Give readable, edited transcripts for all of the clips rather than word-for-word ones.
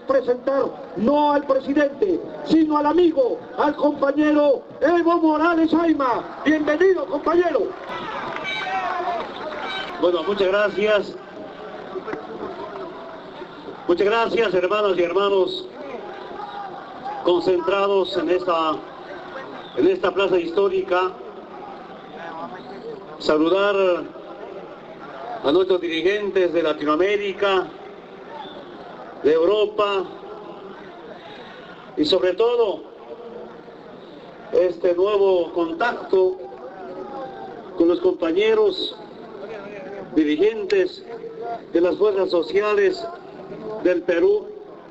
presentar no al presidente, sino al amigo, al compañero Evo Morales Ayma. Bienvenido, compañero. Bueno, muchas gracias. Muchas gracias, hermanas y hermanos concentrados en esta plaza histórica. Saludar a nuestros dirigentes de Latinoamérica, de Europa y sobre todo este nuevo contacto con los compañeros dirigentes de las fuerzas sociales del Perú.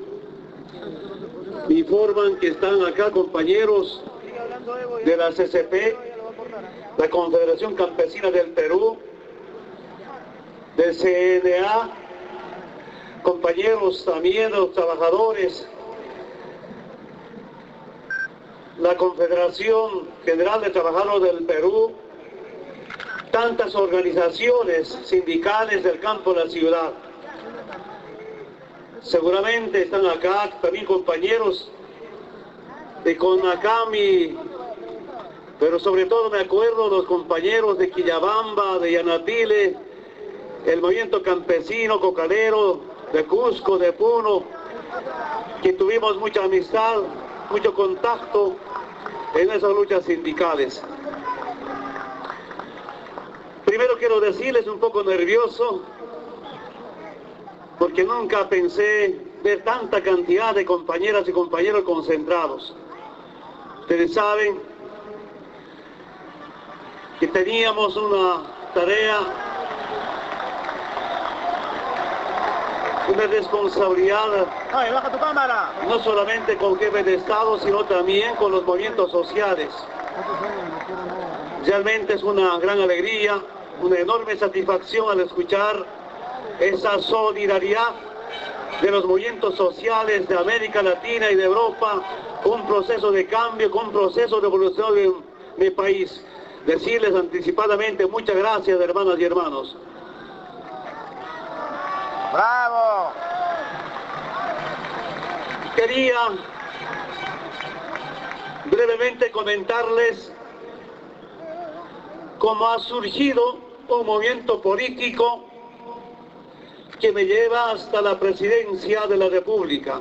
Me informan que están acá compañeros de la CCP, la Confederación Campesina del Perú, del CNA, compañeros también los trabajadores, la Confederación General de Trabajadores del Perú, tantas organizaciones sindicales del campo de la ciudad. Seguramente están acá también compañeros de CONACAMI, pero sobre todo me acuerdo de los compañeros de Quillabamba, de Yanapile, el movimiento campesino, cocalero, de Cusco, de Puno, que tuvimos mucha amistad, mucho contacto en esas luchas sindicales. Primero quiero decirles, un poco nervioso, porque nunca pensé ver tanta cantidad de compañeras y compañeros concentrados. Ustedes saben que teníamos una tarea, una responsabilidad, baja tu cámara, no solamente con jefes de Estado, sino también con los movimientos sociales. Realmente es una gran alegría, una enorme satisfacción al escuchar esa solidaridad de los movimientos sociales de América Latina y de Europa, con un proceso de cambio, con un proceso de evolución de mi país. Decirles anticipadamente muchas gracias, hermanas y hermanos. ¡Bravo! Quería brevemente comentarles cómo ha surgido un movimiento político que me lleva hasta la presidencia de la República.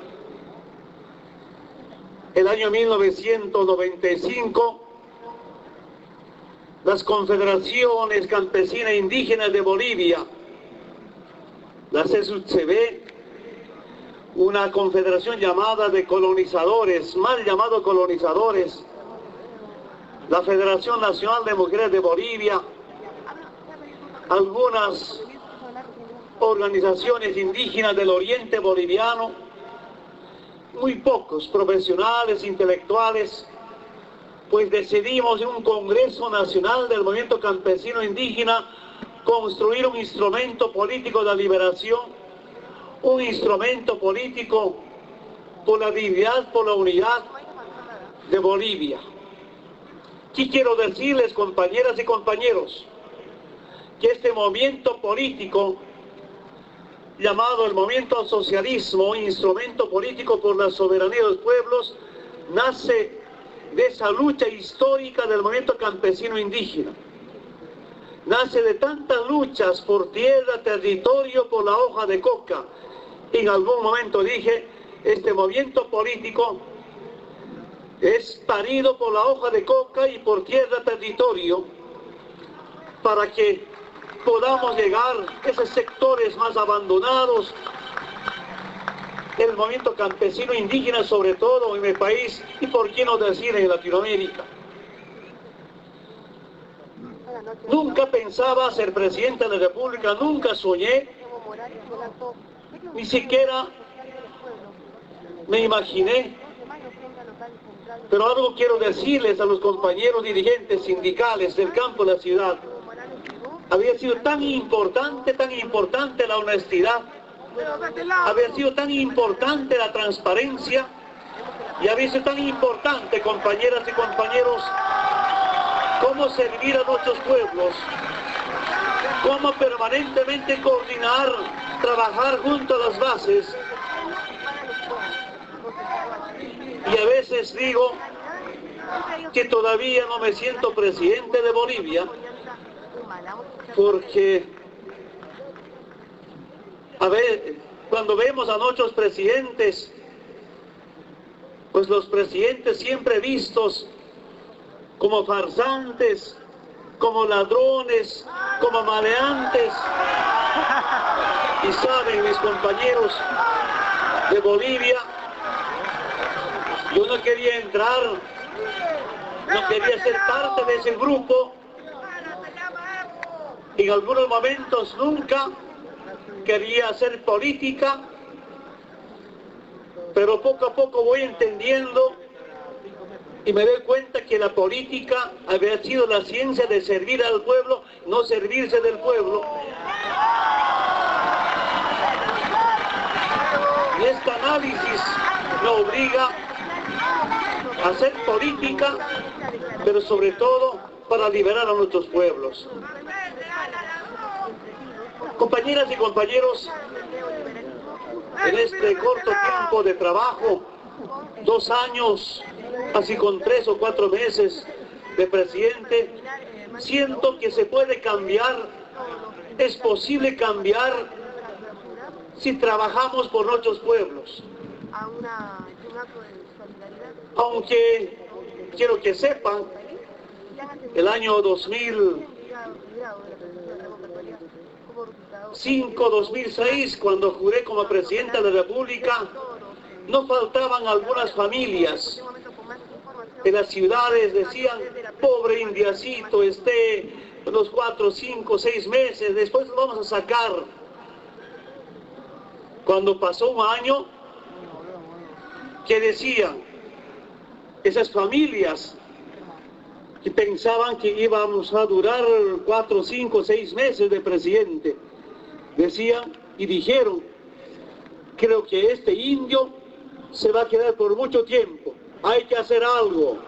El año 1995, las confederaciones campesinas e indígenas de Bolivia, la CSUCB, una confederación llamada de colonizadores, mal llamados colonizadores, la Federación Nacional de Mujeres de Bolivia, algunas organizaciones indígenas del oriente boliviano, muy pocos profesionales, intelectuales, pues decidimos en un Congreso Nacional del Movimiento Campesino Indígena construir un instrumento político de liberación, un instrumento político por la dignidad, por la unidad de Bolivia. ¿Qué quiero decirles, compañeras y compañeros? Que este movimiento político, llamado el movimiento al socialismo, instrumento político por la soberanía de los pueblos, nace de esa lucha histórica del movimiento campesino indígena. Nace de tantas luchas por tierra, territorio, por la hoja de coca. En algún momento dije, este movimiento político es parido por la hoja de coca y por tierra, territorio, para que podamos llegar a esos sectores más abandonados, el movimiento campesino indígena sobre todo en mi país y por qué no decir en Latinoamérica. Nunca pensaba ser presidente de la República, nunca soñé, ni siquiera me imaginé. Pero algo quiero decirles a los compañeros dirigentes sindicales del campo de la ciudad. Había sido tan importante la honestidad, había sido tan importante la transparencia y había sido tan importante, compañeras y compañeros, cómo servir a nuestros pueblos, cómo permanentemente coordinar, trabajar junto a las bases veces digo que todavía no me siento presidente de Bolivia, porque, a ver, cuando vemos a nuestros presidentes, pues los presidentes siempre vistos como farsantes, como ladrones, como maleantes. Y saben, mis compañeros de Bolivia, yo no quería entrar, no quería ser parte de ese grupo. En algunos momentos nunca quería hacer política, pero poco a poco voy entendiendo y me doy cuenta que la política había sido la ciencia de servir al pueblo, no servirse del pueblo. Y este análisis me obliga a hacer política, pero sobre todo para liberar a nuestros pueblos. Compañeras y compañeros, en este corto tiempo de trabajo, 2 años, así con 3 o 4 meses de presidente, siento que se puede cambiar, es posible cambiar si trabajamos por nuestros pueblos. Aunque quiero que sepan, el año 2005-2006, cuando juré como presidente de la República, no faltaban algunas familias en las ciudades, decían, pobre indiacito, unos 4, 5, 6 meses, después lo vamos a sacar. Cuando pasó un año, ¿qué decían? Esas familias que pensaban que íbamos a durar 4, 5, 6 meses de presidente, decían y dijeron, creo que este indio se va a quedar por mucho tiempo, hay que hacer algo.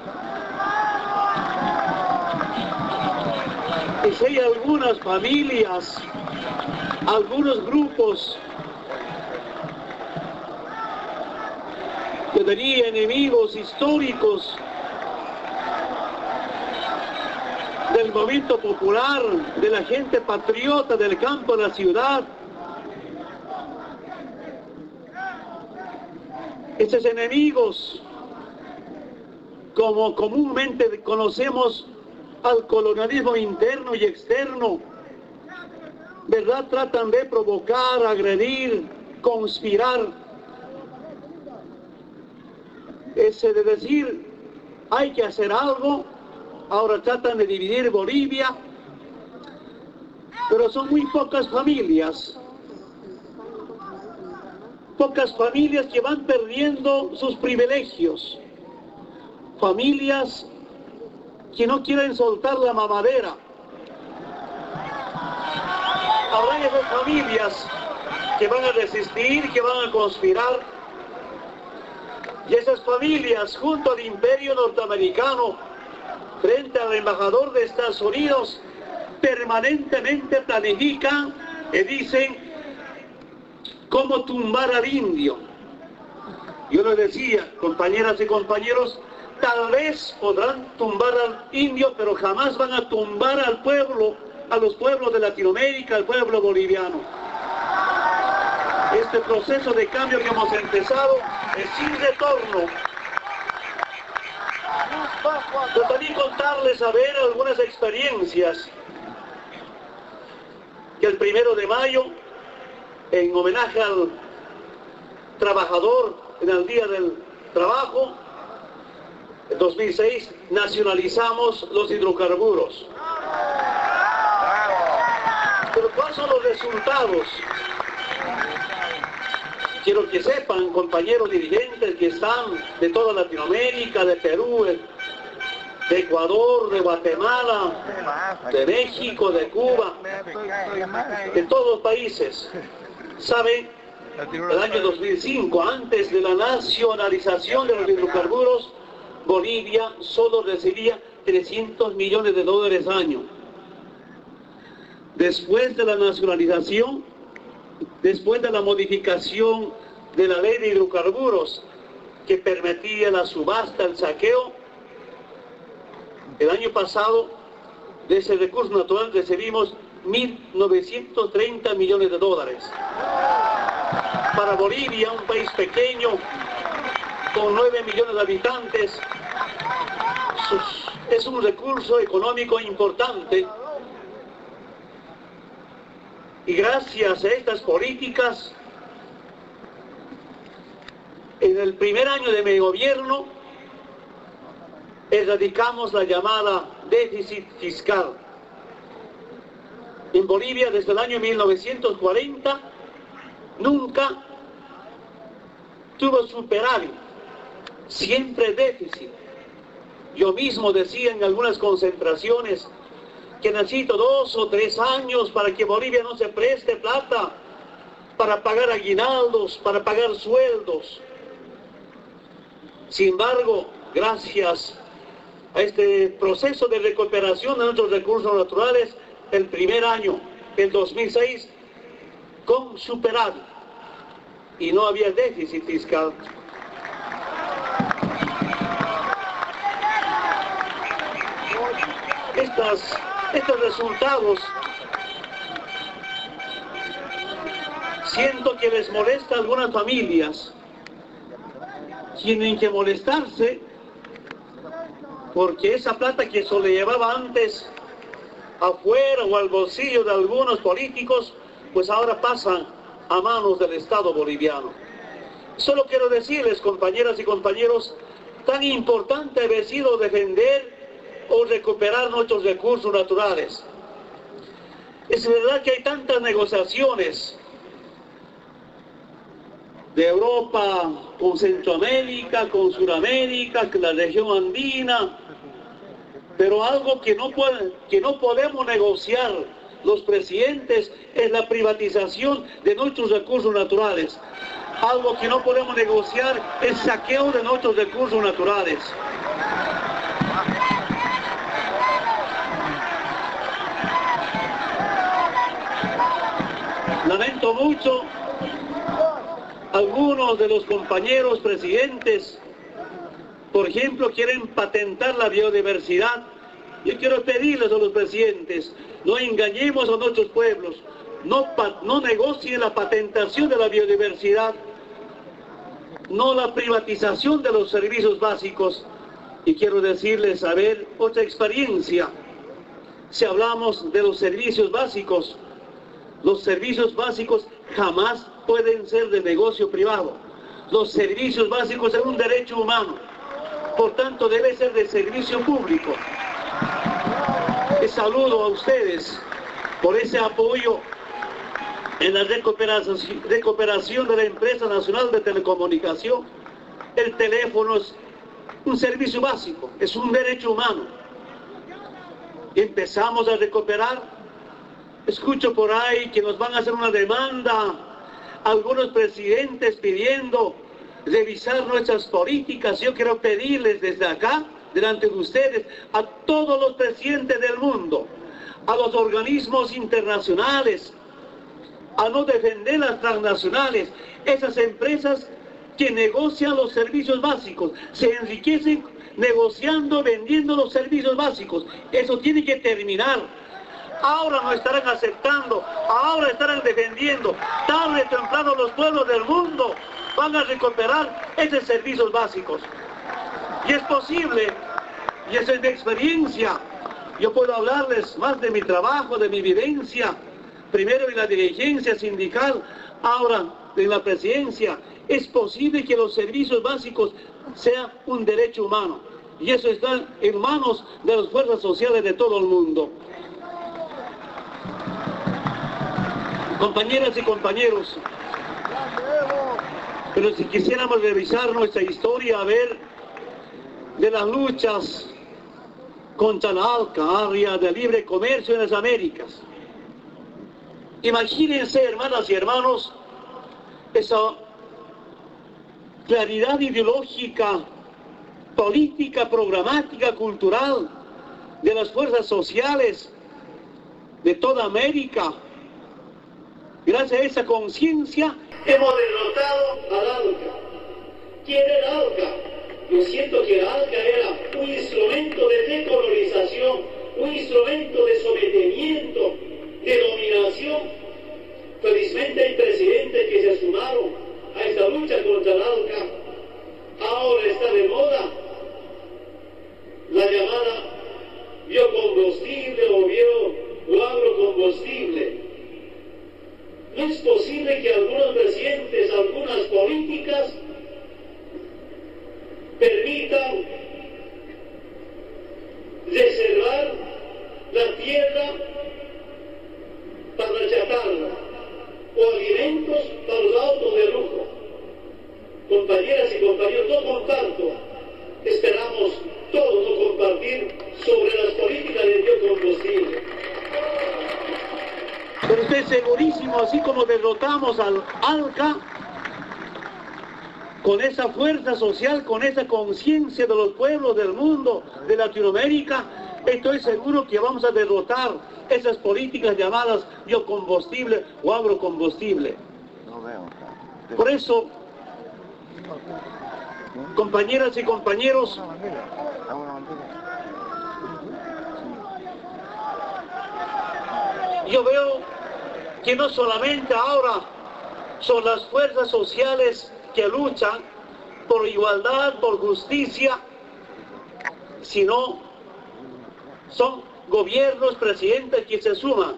Y si hay algunas familias, algunos grupos que tenía enemigos históricos del movimiento popular, de la gente patriota del campo a la ciudad, esos enemigos, como comúnmente conocemos al colonialismo interno y externo, ¿verdad? Tratan de provocar, agredir, conspirar. Ese de decir, hay que hacer algo, ahora tratan de dividir Bolivia, pero son muy pocas familias que van perdiendo sus privilegios, familias que no quieren soltar la mamadera. Habrá esas familias que van a resistir, que van a conspirar, y esas familias junto al imperio norteamericano, frente al embajador de Estados Unidos, permanentemente planifican y dicen cómo tumbar al indio. Yo les decía, compañeras y compañeros, tal vez podrán tumbar al indio, pero jamás van a tumbar al pueblo, a los pueblos de Latinoamérica, al pueblo boliviano. Este proceso de cambio que hemos empezado es sin retorno. Pero también contarles, a ver, algunas experiencias que el 1 de mayo, en homenaje al trabajador, en el Día del Trabajo, en 2006, nacionalizamos los hidrocarburos. Pero ¿cuáles son los resultados? Quiero que sepan, compañeros dirigentes que están de toda Latinoamérica, de Perú, de Ecuador, de Guatemala, de México, de Cuba, de todos los países. ¿Saben? El año 2005, antes de la nacionalización de los hidrocarburos, Bolivia solo recibía $300 millones año. Después de la nacionalización, después de la modificación de la ley de hidrocarburos, que permitía la subasta, el saqueo. El año pasado, de ese recurso natural recibimos 1.930 millones de dólares. Para Bolivia, un país pequeño, con 9 millones de habitantes, es un recurso económico importante. Y gracias a estas políticas, en el primer año de mi gobierno, erradicamos la llamada déficit fiscal. En Bolivia, desde el año 1940, nunca tuvo superávit, siempre déficit. Yo mismo decía en algunas concentraciones que necesito 2 o 3 años para que Bolivia no se preste plata para pagar aguinaldos, para pagar sueldos. Sin embargo, gracias a este proceso de recuperación de nuestros recursos naturales, el primer año, el 2006, con superávit, y no había déficit fiscal. Estos resultados siento que les molesta a algunas familias. Tienen que molestarse porque esa plata que se le llevaba antes afuera o al bolsillo de algunos políticos, pues ahora pasa a manos del Estado boliviano. Solo quiero decirles, compañeras y compañeros, tan importante ha sido defender o recuperar nuestros recursos naturales. Es verdad que hay tantas negociaciones de Europa con Centroamérica, con Sudamérica, con la región andina, pero algo que no podemos negociar los presidentes es la privatización de nuestros recursos naturales. Algo que no podemos negociar es el saqueo de nuestros recursos naturales. Lamento mucho, algunos de los compañeros presidentes, por ejemplo, quieren patentar la biodiversidad. Yo quiero pedirles a los presidentes, no engañemos a nuestros pueblos, no negocien la patentación de la biodiversidad, no la privatización de los servicios básicos. Y quiero decirles, a ver, otra experiencia. Si hablamos de los servicios básicos jamás pueden ser de negocio privado. Los servicios básicos son un derecho humano, por tanto debe ser de servicio público. Les saludo a ustedes por ese apoyo en la recuperación de la empresa nacional de telecomunicación. El teléfono es un servicio básico, es un derecho humano. Empezamos a recuperar. Escucho por ahí que nos van a hacer una demanda, algunos presidentes pidiendo revisar nuestras políticas. Yo quiero pedirles desde acá, delante de ustedes, a todos los presidentes del mundo, a los organismos internacionales, a no defender las transnacionales, esas empresas que negocian los servicios básicos, se enriquecen negociando, vendiendo los servicios básicos. Eso tiene que terminar. Ahora no estarán aceptando, ahora estarán defendiendo. Tarde o temprano los pueblos del mundo van a recuperar esos servicios básicos. Y es posible, y esa es mi experiencia. Yo puedo hablarles más de mi trabajo, de mi vivencia, primero en la dirigencia sindical, ahora en la presidencia. Es posible que los servicios básicos sean un derecho humano. Y eso está en manos de las fuerzas sociales de todo el mundo. Compañeras y compañeros, pero si quisiéramos revisar nuestra historia, a ver, de las luchas contra la alca de libre comercio en las Américas. Imagínense, hermanas y hermanos, esa claridad ideológica, política, programática, cultural de las fuerzas sociales de toda América. Gracias a esa conciencia hemos derrotado al ALCA. ¿Quién era ALCA? Yo siento que ALCA era un instrumento de decolonización, un instrumento de sometimiento, de dominación. Felizmente hay presidentes que se sumaron a esta lucha contra el ALCA. Ahora está de moda la llamada biocombustible o agrocombustible. No es posible que algunos presidentes, algunas políticas permitan reservar la tierra para la chatarra o alimentos para los autos de lujo. Compañeras y compañeros, no comparto. Esperamos todos no compartir sobre las políticas de biocombustible. Pero estoy segurísimo, así como derrotamos al ALCA, con esa fuerza social, con esa conciencia de los pueblos del mundo, de Latinoamérica, estoy seguro que vamos a derrotar esas políticas llamadas biocombustible o agrocombustible. Por eso, compañeras y compañeros, yo veo que no solamente ahora son las fuerzas sociales que luchan por igualdad, por justicia, sino son gobiernos, presidentes que se suman.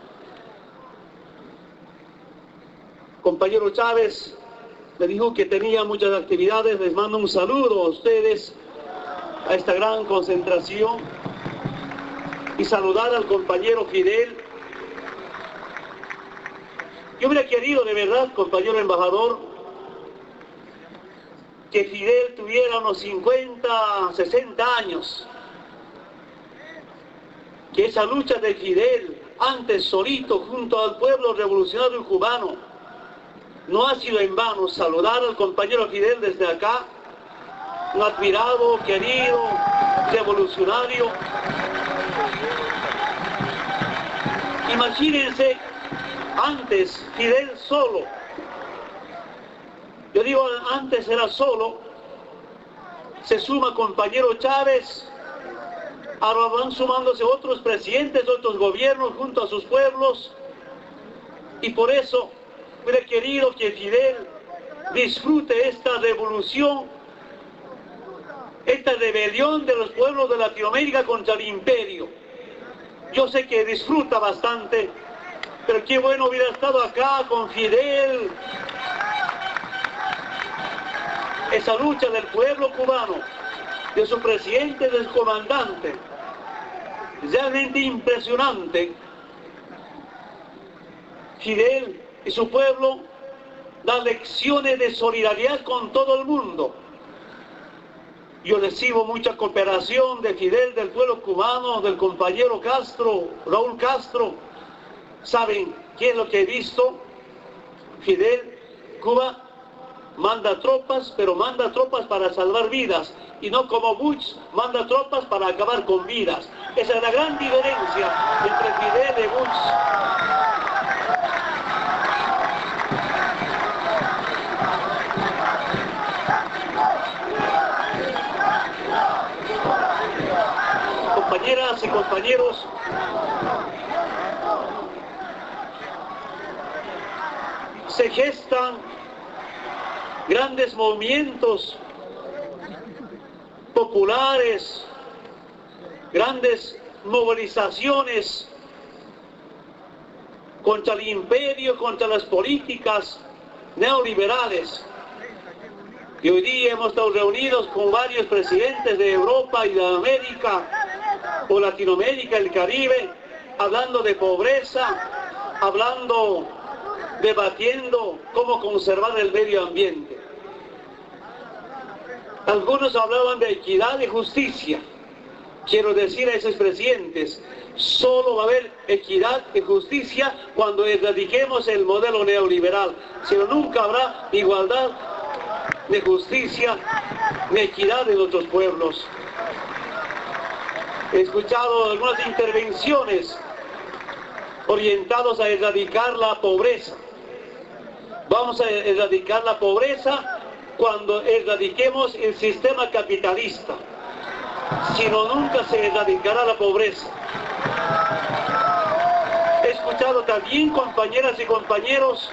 Compañero Chávez me dijo que tenía muchas actividades. Les mando un saludo a ustedes, a esta gran concentración, y saludar al compañero Fidel. Yo hubiera querido de verdad, compañero embajador, que Fidel tuviera unos 50, 60 años. Que esa lucha de Fidel, antes solito, junto al pueblo revolucionario cubano, no ha sido en vano. Saludar al compañero Fidel desde acá, un admirado, querido, revolucionario. Imagínense, antes Fidel solo, yo digo antes era solo, se suma compañero Chávez, ahora van sumándose otros presidentes, otros gobiernos junto a sus pueblos, y por eso hubiera querido que Fidel disfrute esta revolución, esta rebelión de los pueblos de Latinoamérica contra el imperio. Yo sé que disfruta bastante, pero qué bueno hubiera estado acá con Fidel. Esa lucha del pueblo cubano, de su presidente, de su comandante, realmente impresionante. Fidel y su pueblo dan lecciones de solidaridad con todo el mundo. Yo recibo mucha cooperación de Fidel, del pueblo cubano, del compañero Castro, Raúl Castro. ¿Saben qué es lo que he visto? Fidel, Cuba manda tropas, pero manda tropas para salvar vidas, y no como Bush, manda tropas para acabar con vidas. Esa es la gran diferencia entre Fidel y Bush. Compañeras y compañeros, se gestan grandes movimientos populares, grandes movilizaciones contra el imperio, contra las políticas neoliberales. Y hoy día hemos estado reunidos con varios presidentes de Europa y de América, o Latinoamérica, el Caribe, hablando de pobreza, debatiendo cómo conservar el medio ambiente. Algunos hablaban de equidad y justicia. Quiero decir a esos presidentes, solo va a haber equidad y justicia cuando erradiquemos el modelo neoliberal. Si no, nunca habrá igualdad, ni justicia, ni equidad en otros pueblos. He escuchado algunas intervenciones orientadas a erradicar la pobreza. Vamos a erradicar la pobreza, cuando erradiquemos el sistema capitalista, sino nunca se erradicará la pobreza. He escuchado también, compañeras y compañeros,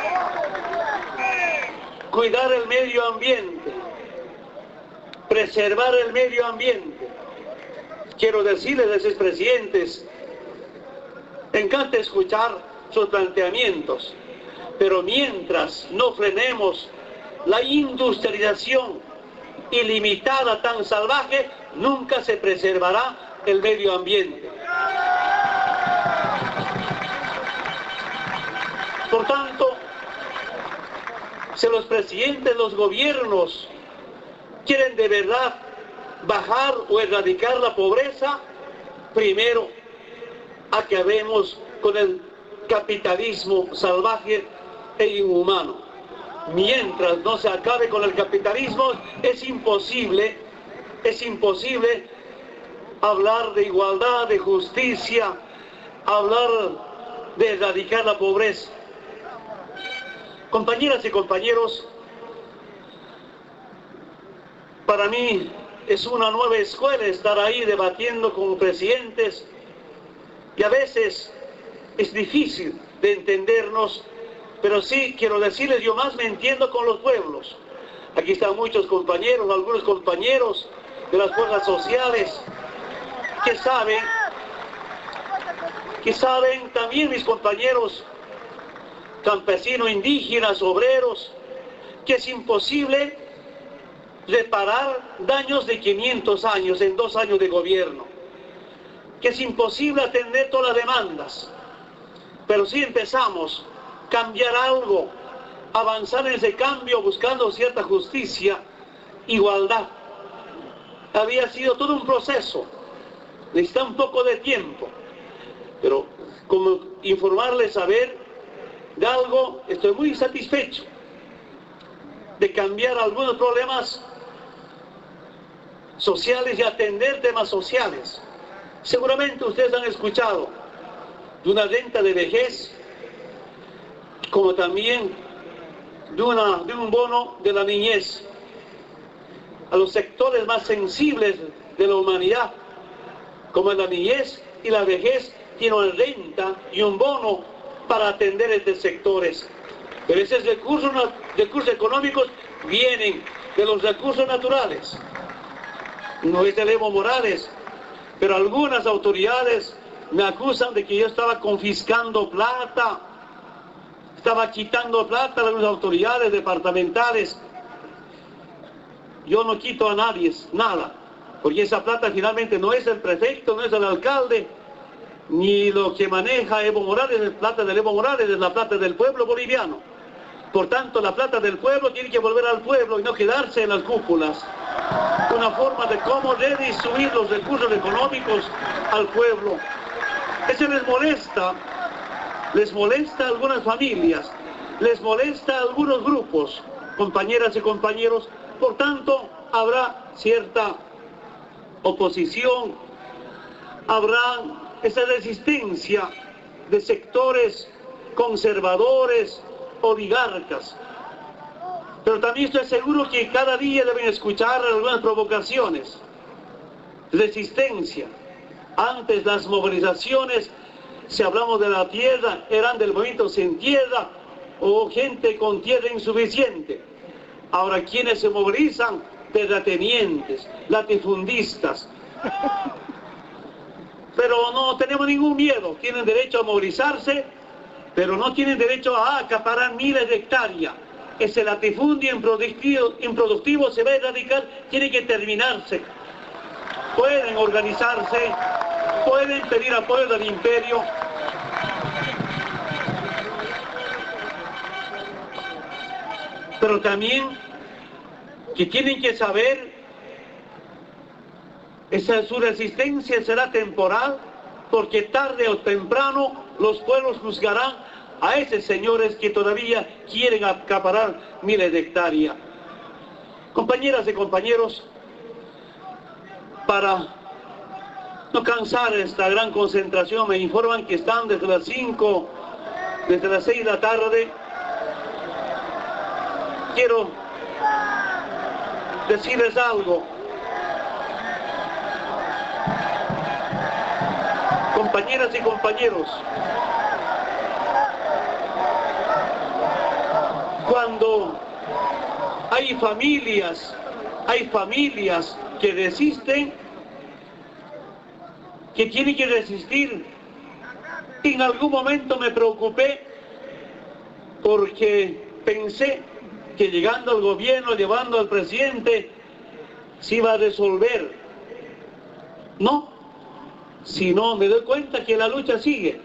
cuidar el medio ambiente, preservar el medio ambiente. Quiero decirles a esos presidentes, me encanta escuchar sus planteamientos, pero mientras no frenemos la industrialización ilimitada tan salvaje, nunca se preservará el medio ambiente. Por tanto, si los presidentes, los gobiernos quieren de verdad bajar o erradicar la pobreza, primero acabemos con el capitalismo salvaje e inhumano. Mientras no se acabe con el capitalismo, es imposible hablar de igualdad, de justicia, hablar de erradicar la pobreza. Compañeras y compañeros, para mí es una nueva escuela estar ahí debatiendo con presidentes, y a veces es difícil de entendernos, pero sí quiero decirles, yo más me entiendo con los pueblos. Aquí están muchos compañeros, algunos compañeros de las fuerzas sociales que saben también, mis compañeros campesinos, indígenas, obreros, que es imposible reparar daños de 500 años en 2 años de gobierno, que es imposible atender todas las demandas, pero si empezamos a cambiar algo, avanzar en ese cambio buscando cierta justicia, igualdad. Había sido todo un proceso, necesita un poco de tiempo, pero como informarles, saber de algo, estoy muy satisfecho de cambiar algunos problemas sociales y atender temas sociales. Seguramente ustedes han escuchado de una renta de vejez, como también de un bono de la niñez a los sectores más sensibles de la humanidad, como la niñez y la vejez, tienen una renta y un bono para atender estos sectores. Pero esos recursos económicos vienen de los recursos naturales. No es de Evo Morales, pero algunas autoridades me acusan de que yo estaba confiscando plata, estaba quitando plata a algunas autoridades departamentales. Yo no quito a nadie nada, porque esa plata finalmente no es el prefecto, no es el alcalde, ni lo que maneja Evo Morales es plata de Evo Morales, es la plata del pueblo boliviano. Por tanto, la plata del pueblo tiene que volver al pueblo y no quedarse en las cúpulas. Una forma de cómo redistribuir los recursos económicos al pueblo. Eso les molesta a algunas familias, les molesta a algunos grupos, compañeras y compañeros. Por tanto, habrá cierta oposición, habrá esa resistencia de sectores conservadores, oligarcas. Pero también estoy seguro que cada día deben escuchar algunas provocaciones, resistencia. Antes las movilizaciones, si hablamos de la tierra, eran del movimiento Sin Tierra o gente con tierra insuficiente. Ahora quienes se movilizan, terratenientes, latifundistas. Pero no tenemos ningún miedo, tienen derecho a movilizarse, pero no tienen derecho a acaparar miles de hectáreas. Ese latifundio improductivo se va a erradicar, tiene que terminarse. Pueden organizarse, pueden pedir apoyo del imperio. Pero también que tienen que saber, su resistencia será temporal, porque tarde o temprano los pueblos juzgarán a esos señores que todavía quieren acaparar miles de hectáreas. Compañeras y compañeros, para no cansar esta gran concentración, me informan que están desde las 6 de la tarde. Quiero decirles algo. Compañeras y compañeros, cuando hay familias que resisten, que tienen que resistir. En algún momento me preocupé porque pensé que llegando al gobierno, llevando al presidente, se iba a resolver. No, sino me doy cuenta que la lucha sigue.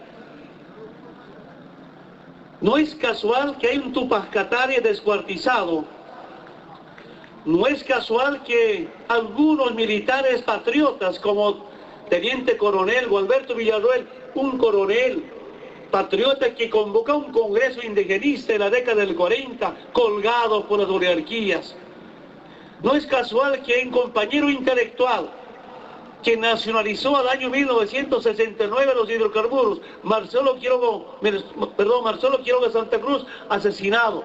No es casual que hay un Tupac Katari descuartizado. No es casual que algunos militares patriotas como Teniente Coronel Gualberto Villarroel, un coronel patriota que convoca un congreso indigenista en la década del 40, colgado por las oligarquías. No es casual que hay un compañero intelectual que nacionalizó al año 1969 los hidrocarburos, Marcelo Quiroga Santa Cruz, asesinado.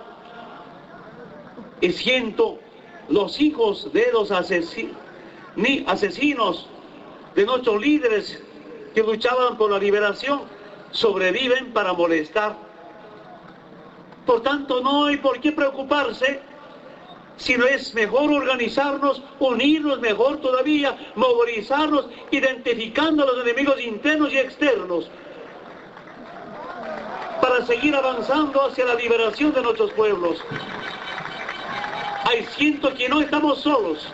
Y siento los hijos de los asesinos de nuestros líderes que luchaban por la liberación, sobreviven para molestar. Por tanto, no hay por qué preocuparse, sino es mejor organizarnos, unirnos mejor todavía, movilizarnos, identificando a los enemigos internos y externos, para seguir avanzando hacia la liberación de nuestros pueblos. Siento que no estamos solos.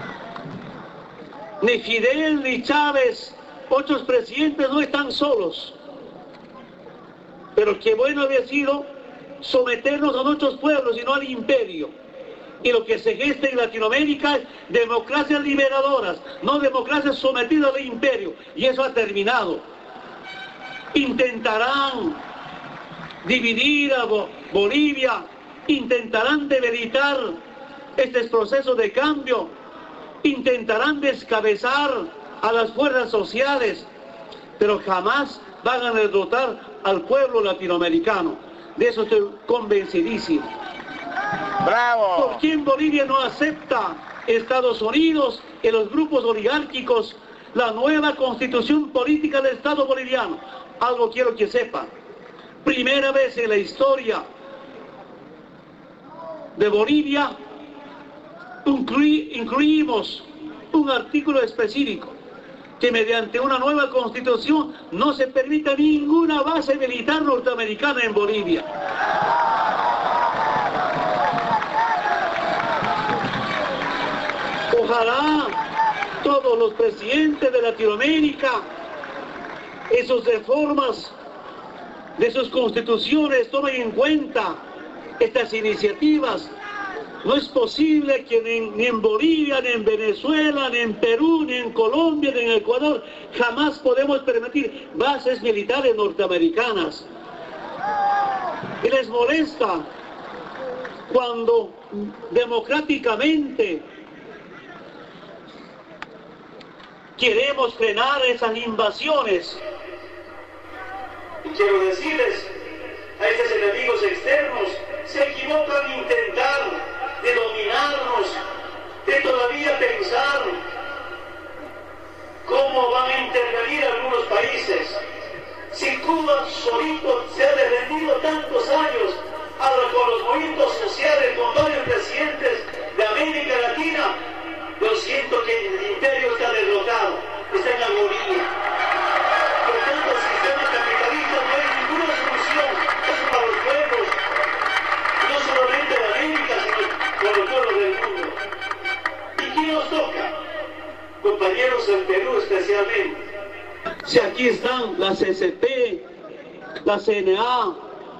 Ni Fidel, ni Chávez, otros presidentes no están solos. Pero qué bueno había sido someternos a nuestros pueblos y no al imperio. Y lo que se gesta en Latinoamérica es democracias liberadoras, no democracias sometidas al imperio. Y eso ha terminado. Intentarán dividir a Bolivia, intentarán debilitar este proceso de cambio, intentarán descabezar a las fuerzas sociales, pero jamás van a derrotar al pueblo latinoamericano. De eso estoy convencidísimo. ¡Bravo! ¿Por qué en Bolivia no acepta Estados Unidos y los grupos oligárquicos la nueva constitución política del Estado boliviano? Algo quiero que sepan. Primera vez en la historia de Bolivia incluimos un artículo específico que mediante una nueva constitución no se permita ninguna base militar norteamericana en Bolivia. Ojalá todos los presidentes de Latinoamérica, esas reformas de sus constituciones, tomen en cuenta estas iniciativas. No es posible que ni en Bolivia, ni en Venezuela, ni en Perú, ni en Colombia, ni en Ecuador, jamás podemos permitir bases militares norteamericanas. Y les molesta cuando democráticamente queremos frenar esas invasiones. Quiero decirles a estos enemigos externos, se equivocan de intentar de dominarnos, de todavía pensar cómo van a intervenir algunos países. Si Cuba solito se ha defendido tantos años, ahora con los movimientos sociales, con varios presidentes de América Latina, yo siento que el imperio está derrotado, está en agonía. Por tanto, el sistema capitalista no hay ninguna solución, eso para los pueblos, no solamente de América, sino para los pueblos del mundo. ¿Y quién nos toca? Compañeros del Perú especialmente. Si aquí están la CCP, la CNA,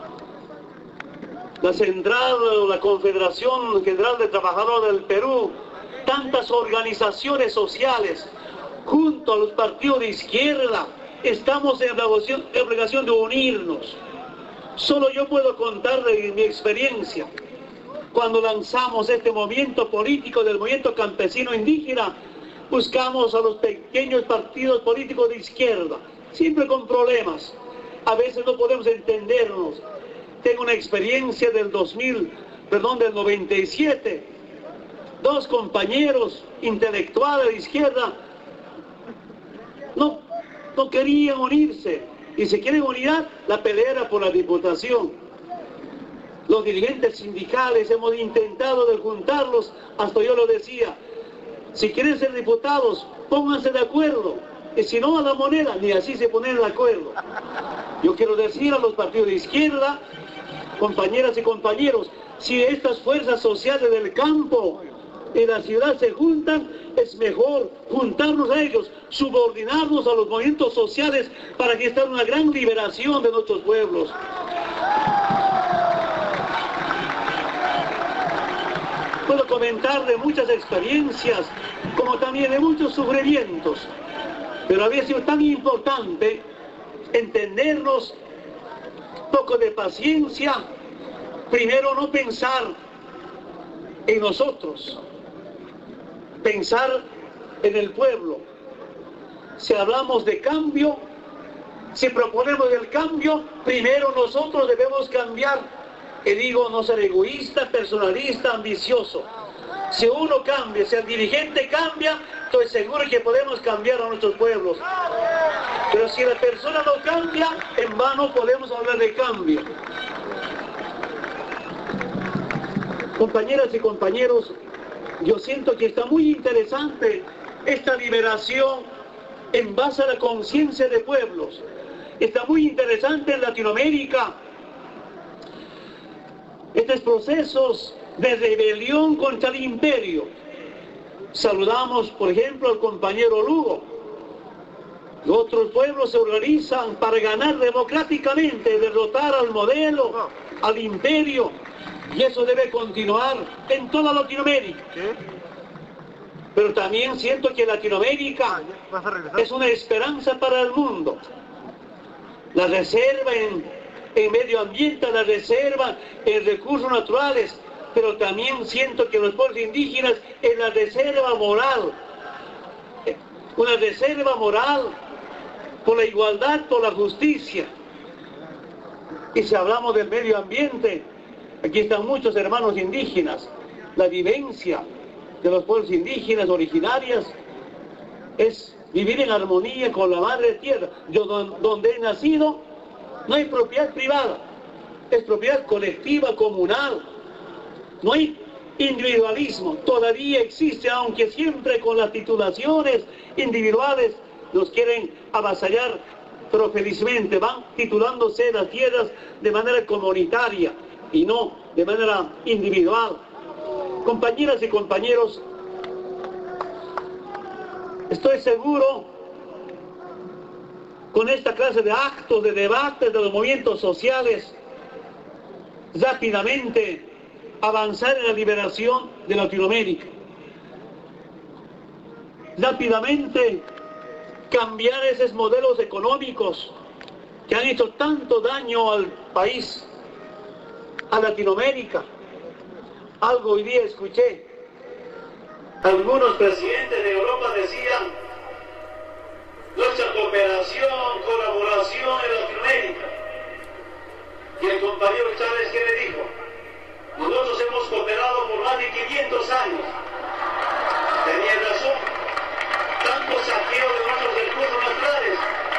la Central, la Confederación General de Trabajadores del Perú, tantas organizaciones sociales, junto a los partidos de izquierda, estamos en la obligación de unirnos. Solo yo puedo contar de mi experiencia. Cuando lanzamos este movimiento político del movimiento campesino indígena, buscamos a los pequeños partidos políticos de izquierda, siempre con problemas. A veces no podemos entendernos. Tengo una experiencia del 97, dos compañeros intelectuales de izquierda no querían unirse, y si quieren unidad, la pelea era por la diputación. Los dirigentes sindicales hemos intentado de juntarlos, hasta yo lo decía, si quieren ser diputados, pónganse de acuerdo, y si no, a la moneda, ni así se ponen de acuerdo. Yo quiero decir a los partidos de izquierda, compañeras y compañeros, si estas fuerzas sociales del campo y la ciudad se juntan, es mejor juntarnos a ellos, subordinarnos a los movimientos sociales para que esté una gran liberación de nuestros pueblos. Puedo comentar de muchas experiencias, como también de muchos sufrimientos, pero había sido tan importante entendernos, poco de paciencia, primero no pensar en nosotros, pensar en el pueblo. Si hablamos de cambio, si proponemos el cambio, primero nosotros debemos cambiar. Y digo, no ser egoísta, personalista, ambicioso. Si uno cambia, si el dirigente cambia, estoy seguro que podemos cambiar a nuestros pueblos. Pero si la persona no cambia, en vano podemos hablar de cambio. Compañeras y compañeros, yo siento que está muy interesante esta liberación en base a la conciencia de pueblos. Está muy interesante en Latinoamérica estos procesos de rebelión contra el imperio. Saludamos, por ejemplo, al compañero Lugo. Otros pueblos se organizan para ganar democráticamente, derrotar al modelo, al imperio, y eso debe continuar en toda Latinoamérica. Pero también siento que Latinoamérica es una esperanza para el mundo. La reserva en medio ambiente, la reserva en recursos naturales, pero también siento que los pueblos indígenas es la reserva moral, una reserva moral por la igualdad, por la justicia. Y si hablamos del medio ambiente, aquí están muchos hermanos indígenas, la vivencia de los pueblos indígenas originarias es vivir en armonía con la madre tierra. Yo donde he nacido no hay propiedad privada, es propiedad colectiva, comunal. No hay individualismo, todavía existe, aunque siempre con las titulaciones individuales nos quieren avasallar, pero felizmente van titulándose las tierras de manera comunitaria y no de manera individual. Compañeras y compañeros, estoy seguro, con esta clase de actos, de debates de los movimientos sociales, rápidamente avanzar en la liberación de Latinoamérica. Rápidamente cambiar esos modelos económicos que han hecho tanto daño al país, a Latinoamérica. Algo hoy día escuché. Algunos presidentes de Europa decían: nuestra cooperación, colaboración en Latinoamérica. Y el compañero Chávez, ¿qué le dijo? Nosotros hemos cooperado por más de 500 años. Tenía razón. Tanto saqueo de nuestros recursos naturales.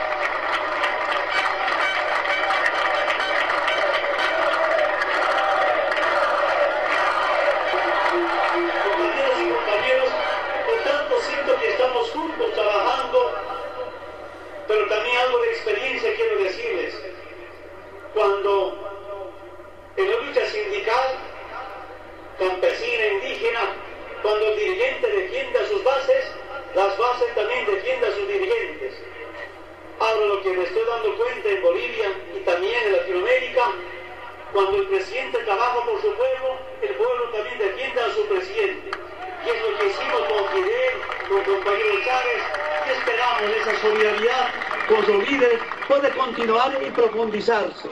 Compañeros y compañeros, por tanto siento que estamos juntos trabajando, pero también algo de experiencia quiero decirles. Cuando en la lucha sindical, campesina, indígena, cuando el dirigente defiende a sus bases, las bases también defienden a sus dirigentes. Ahora lo que me estoy dando cuenta en Bolivia y también en Latinoamérica, cuando el presidente trabaja por su pueblo, el pueblo también defiende a su presidente. Y es lo que hicimos con Fidel, con compañero Chávez, y esperamos esa solidaridad con sus líderes puede continuar y profundizarse.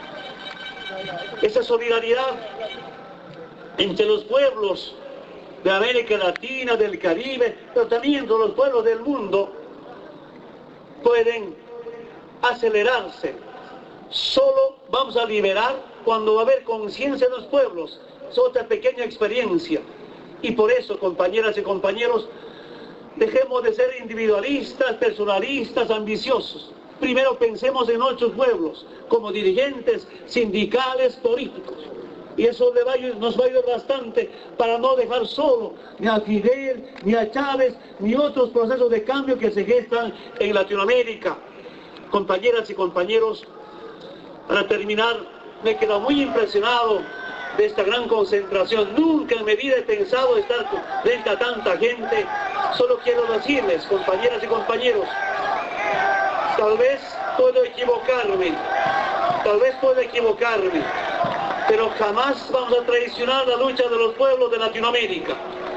Esa solidaridad entre los pueblos de América Latina, del Caribe, pero también de los pueblos del mundo, pueden acelerarse. Solo vamos a liberar cuando va a haber conciencia de los pueblos. Es otra pequeña experiencia. Y por eso, compañeras y compañeros, dejemos de ser individualistas, personalistas, ambiciosos. Primero pensemos en nuestros pueblos, como dirigentes sindicales, políticos. Y eso nos va a ayudar bastante para no dejar solo ni a Fidel, ni a Chávez, ni otros procesos de cambio que se gestan en Latinoamérica. Compañeras y compañeros, para terminar, me he quedado muy impresionado de esta gran concentración. Nunca en mi vida he pensado estar frente a tanta gente. Solo quiero decirles, compañeras y compañeros, tal vez puedo equivocarme, pero jamás vamos a traicionar la lucha de los pueblos de Latinoamérica.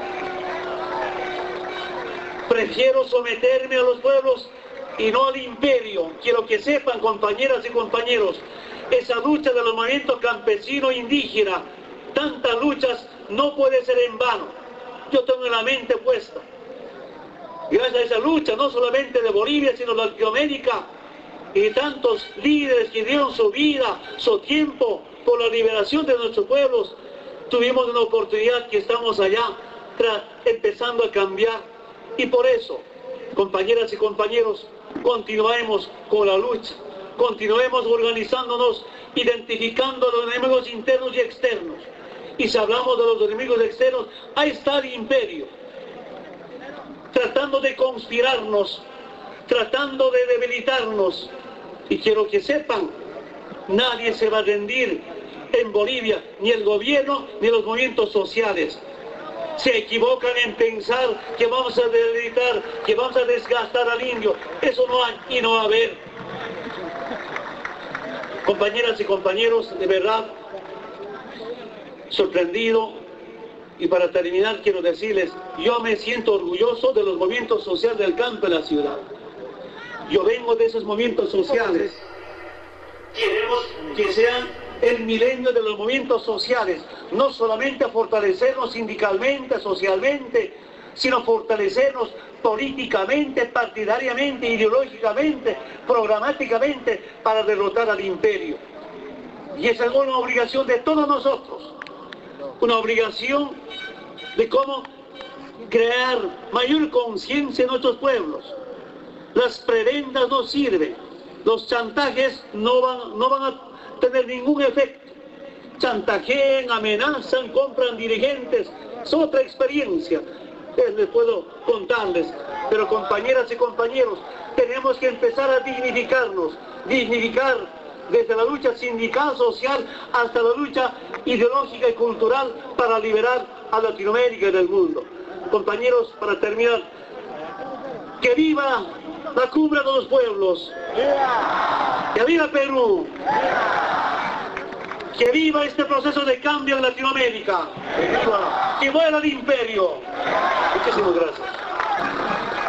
Prefiero someterme a los pueblos y no al imperio. Quiero que sepan, compañeras y compañeros, esa lucha de los movimientos campesinos indígenas, tantas luchas, no puede ser en vano. Yo tengo la mente puesta. Gracias a esa lucha, no solamente de Bolivia, sino de Latinoamérica, y tantos líderes que dieron su vida, su tiempo, por la liberación de nuestros pueblos, tuvimos una oportunidad que estamos allá empezando a cambiar. Y por eso, compañeras y compañeros, continuemos con la lucha, continuemos organizándonos, identificando a los enemigos internos y externos. Y si hablamos de los enemigos externos, ahí está el imperio, tratando de conspirarnos, tratando de debilitarnos. Y quiero que sepan, nadie se va a rendir en Bolivia, ni el gobierno, ni los movimientos sociales. Se equivocan en pensar que vamos a debilitar, que vamos a desgastar al indio. Eso no hay y no va a haber. Compañeras y compañeros, de verdad, sorprendido. Y para terminar, quiero decirles, yo me siento orgulloso de los movimientos sociales del campo y la ciudad. Yo vengo de esos movimientos sociales. Queremos que sean el milenio de los movimientos sociales, no solamente a fortalecernos sindicalmente, socialmente, sino fortalecernos políticamente, partidariamente, ideológicamente, programáticamente, para derrotar al imperio. Y esa es una obligación de todos nosotros, una obligación de cómo crear mayor conciencia en nuestros pueblos. Las prebendas no sirven, los chantajes no van a tener ningún efecto. Chantajean, amenazan, compran dirigentes, es otra experiencia que les puedo contarles. Pero compañeras y compañeros, tenemos que empezar a dignificarnos, dignificar desde la lucha sindical, social, hasta la lucha ideológica y cultural para liberar a Latinoamérica y del mundo. Compañeros, para terminar, que viva la cumbre de los pueblos, que viva Perú, que viva este proceso de cambio en Latinoamérica, que muera el imperio. Muchísimas gracias.